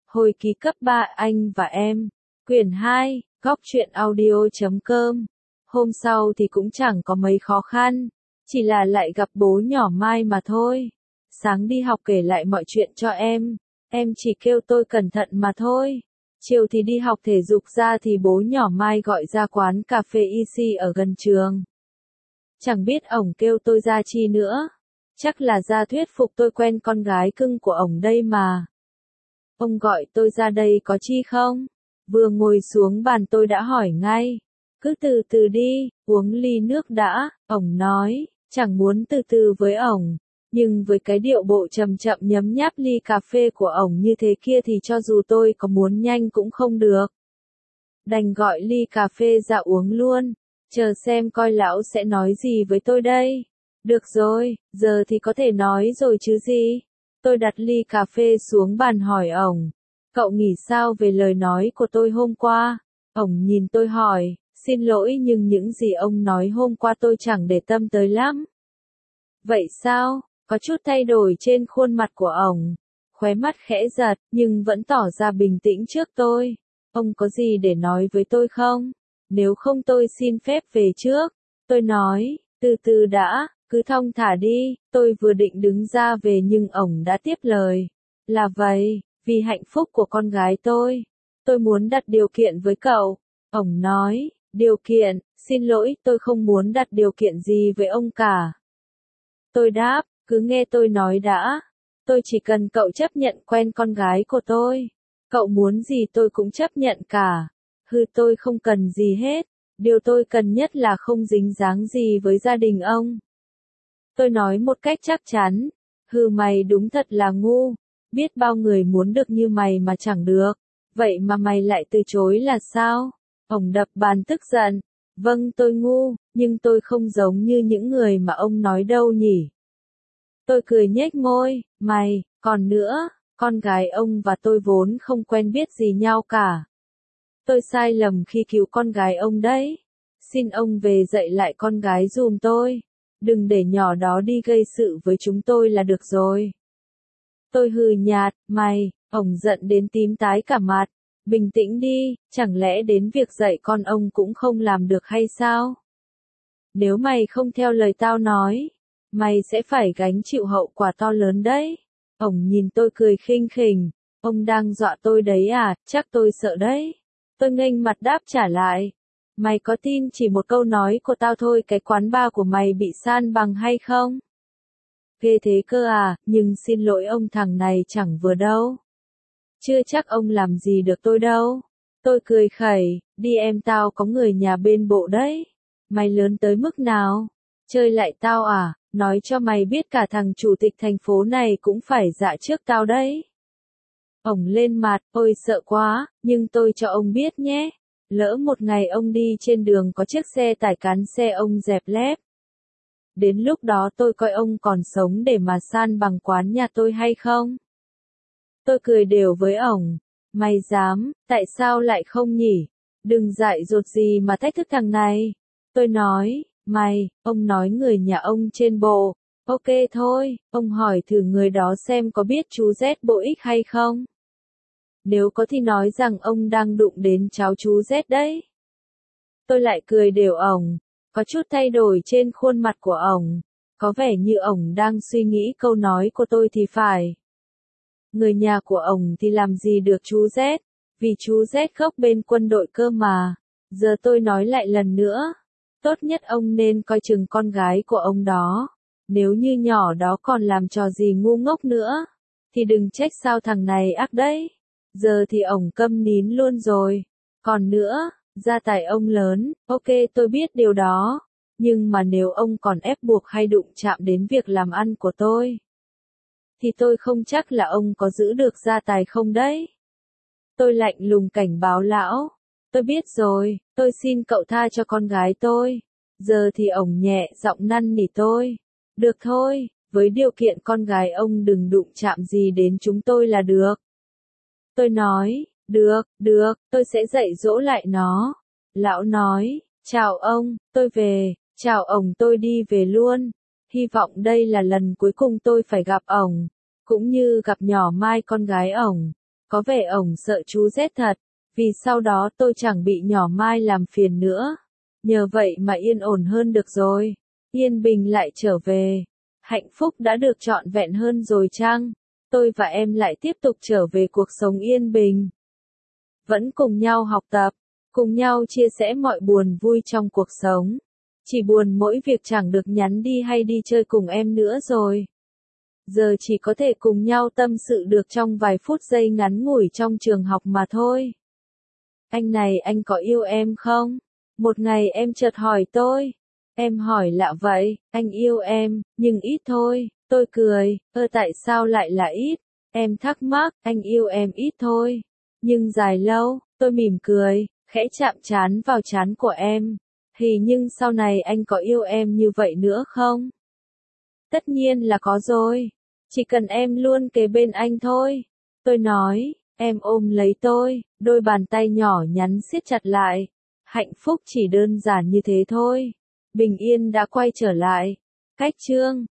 Hồi ký cấp 3 anh và em. Quyển 2, góc truyện audio.com. Hôm sau thì cũng chẳng có mấy khó khăn, chỉ là lại gặp bố nhỏ Mai mà thôi. Sáng đi học kể lại mọi chuyện cho em chỉ kêu tôi cẩn thận mà thôi. Chiều thì đi học thể dục ra thì bố nhỏ Mai gọi ra quán cà phê Easy ở gần trường. Chẳng biết ổng kêu tôi ra chi nữa. Chắc là ra thuyết phục tôi quen con gái cưng của ổng đây mà. Ông gọi tôi ra đây có chi không? Vừa ngồi xuống bàn tôi đã hỏi ngay. Cứ từ từ đi, uống ly nước đã, ổng nói, chẳng muốn từ từ với ổng. Nhưng với cái điệu bộ chậm chậm nhấm nháp ly cà phê của ổng như thế kia thì cho dù tôi có muốn nhanh cũng không được. Đành gọi ly cà phê ra uống luôn, chờ xem coi lão sẽ nói gì với tôi đây. Được rồi, giờ thì có thể nói rồi chứ gì. Tôi đặt ly cà phê xuống bàn hỏi ổng. Cậu nghĩ sao về lời nói của tôi hôm qua? Ổng nhìn tôi hỏi, xin lỗi nhưng những gì ông nói hôm qua tôi chẳng để tâm tới lắm. Vậy sao? Có chút thay đổi trên khuôn mặt của ổng. Khóe mắt khẽ giật, nhưng vẫn tỏ ra bình tĩnh trước tôi. Ông có gì để nói với tôi không? Nếu không tôi xin phép về trước. Tôi nói, từ từ đã, cứ thong thả đi. Tôi vừa định đứng ra về nhưng ổng đã tiếp lời. Là vậy, vì hạnh phúc của con gái tôi muốn đặt điều kiện với cậu. Ổng nói, điều kiện, xin lỗi tôi không muốn đặt điều kiện gì với ông cả. Tôi đáp, cứ nghe tôi nói đã. Tôi chỉ cần cậu chấp nhận quen con gái của tôi. Cậu muốn gì tôi cũng chấp nhận cả. Tôi không cần gì hết. Điều tôi cần nhất là không dính dáng gì với gia đình ông. Tôi nói một cách chắc chắn. Mày đúng thật là ngu. Biết bao người muốn được như mày mà chẳng được. Vậy mà mày lại từ chối là sao? Ổng đập bàn tức giận. Vâng tôi ngu, nhưng tôi không giống như những người mà ông nói đâu nhỉ. Tôi cười nhếch môi, còn nữa, con gái ông và tôi vốn không quen biết gì nhau cả. Tôi sai lầm khi cứu con gái ông đấy. Xin ông về dạy lại con gái giùm tôi. Đừng để nhỏ đó đi gây sự với chúng tôi là được rồi. Tôi hừ nhạt, ổng giận đến tím tái cả mặt. Bình tĩnh đi, chẳng lẽ đến việc dạy con ông cũng không làm được hay sao? Nếu mày không theo lời tao nói, mày sẽ phải gánh chịu hậu quả to lớn đấy. Ổng nhìn tôi cười khinh khỉnh, ông đang dọa tôi đấy à, chắc tôi sợ đấy. Tôi nghênh mặt đáp trả lại. Mày có tin chỉ một câu nói của tao thôi cái quán bar của mày bị san bằng hay không? Ghê thế cơ à, nhưng xin lỗi ông thằng này chẳng vừa đâu. Chưa chắc ông làm gì được tôi đâu. Tôi cười khẩy, đi em tao có người nhà bên bộ đấy. Mày lớn tới mức nào? Chơi lại tao à, nói cho mày biết cả thằng chủ tịch thành phố này cũng phải dạ trước tao đấy. Ổng lên mặt, ôi sợ quá, nhưng tôi cho ông biết nhé. Lỡ một ngày ông đi trên đường có chiếc xe tải cán xe ông dẹp lép. Đến lúc đó tôi coi ông còn sống để mà san bằng quán nhà tôi hay không? Tôi cười đều với ổng. Mày dám, tại sao lại không nhỉ? Đừng dại dột gì mà thách thức thằng này. Tôi nói, ông nói người nhà ông trên bộ. Ok thôi, ông hỏi thử người đó xem có biết chú Z bộ X hay không? Nếu có thì nói rằng ông đang đụng đến cháu chú Z đấy. Tôi lại cười đều ổng. Có chút thay đổi trên khuôn mặt của ổng. Có vẻ như ổng đang suy nghĩ câu nói của tôi thì phải. Người nhà của ổng thì làm gì được chú Z, vì chú Z gốc bên quân đội cơ mà. Giờ tôi nói lại lần nữa, tốt nhất ông nên coi chừng con gái của ông đó. Nếu như nhỏ đó còn làm trò gì ngu ngốc nữa, thì đừng trách sao thằng này ác đấy. Giờ thì ổng câm nín luôn rồi. Còn nữa, gia tài ông lớn, ok tôi biết điều đó. Nhưng mà nếu ông còn ép buộc hay đụng chạm đến việc làm ăn của tôi, thì tôi không chắc là ông có giữ được gia tài không đấy. Tôi lạnh lùng cảnh báo lão. Tôi biết rồi, tôi xin cậu tha cho con gái tôi. Giờ thì ổng nhẹ giọng năn nỉ tôi. Được thôi, với điều kiện con gái ông đừng đụng chạm gì đến chúng tôi là được. Tôi nói, được, tôi sẽ dạy dỗ lại nó. Lão nói, chào ông, tôi về, chào ổng tôi đi về luôn. Hy vọng đây là lần cuối cùng tôi phải gặp ổng, cũng như gặp nhỏ Mai con gái ổng. Có vẻ ổng sợ chú Z thật, vì sau đó tôi chẳng bị nhỏ Mai làm phiền nữa. Nhờ vậy mà yên ổn hơn được rồi. Yên bình lại trở về. Hạnh phúc đã được trọn vẹn hơn rồi chăng? Tôi và em lại tiếp tục trở về cuộc sống yên bình. Vẫn cùng nhau học tập, cùng nhau chia sẻ mọi buồn vui trong cuộc sống. Chỉ buồn mỗi việc chẳng được nhắn đi hay đi chơi cùng em nữa rồi. Giờ chỉ có thể cùng nhau tâm sự được trong vài phút giây ngắn ngủi trong trường học mà thôi. Anh này, anh có yêu em không? Một ngày em chợt hỏi tôi. Em hỏi lạ vậy, anh yêu em, nhưng ít thôi. Tôi cười, tại sao lại là ít? Em thắc mắc, anh yêu em ít thôi. Nhưng dài lâu, tôi mỉm cười, khẽ chạm trán vào trán của em. Nhưng sau này anh có yêu em như vậy nữa không? Tất nhiên là có rồi. Chỉ cần em luôn kế bên anh thôi. Tôi nói, em ôm lấy tôi, đôi bàn tay nhỏ nhắn siết chặt lại. Hạnh phúc chỉ đơn giản như thế thôi. Bình yên đã quay trở lại. Cách chương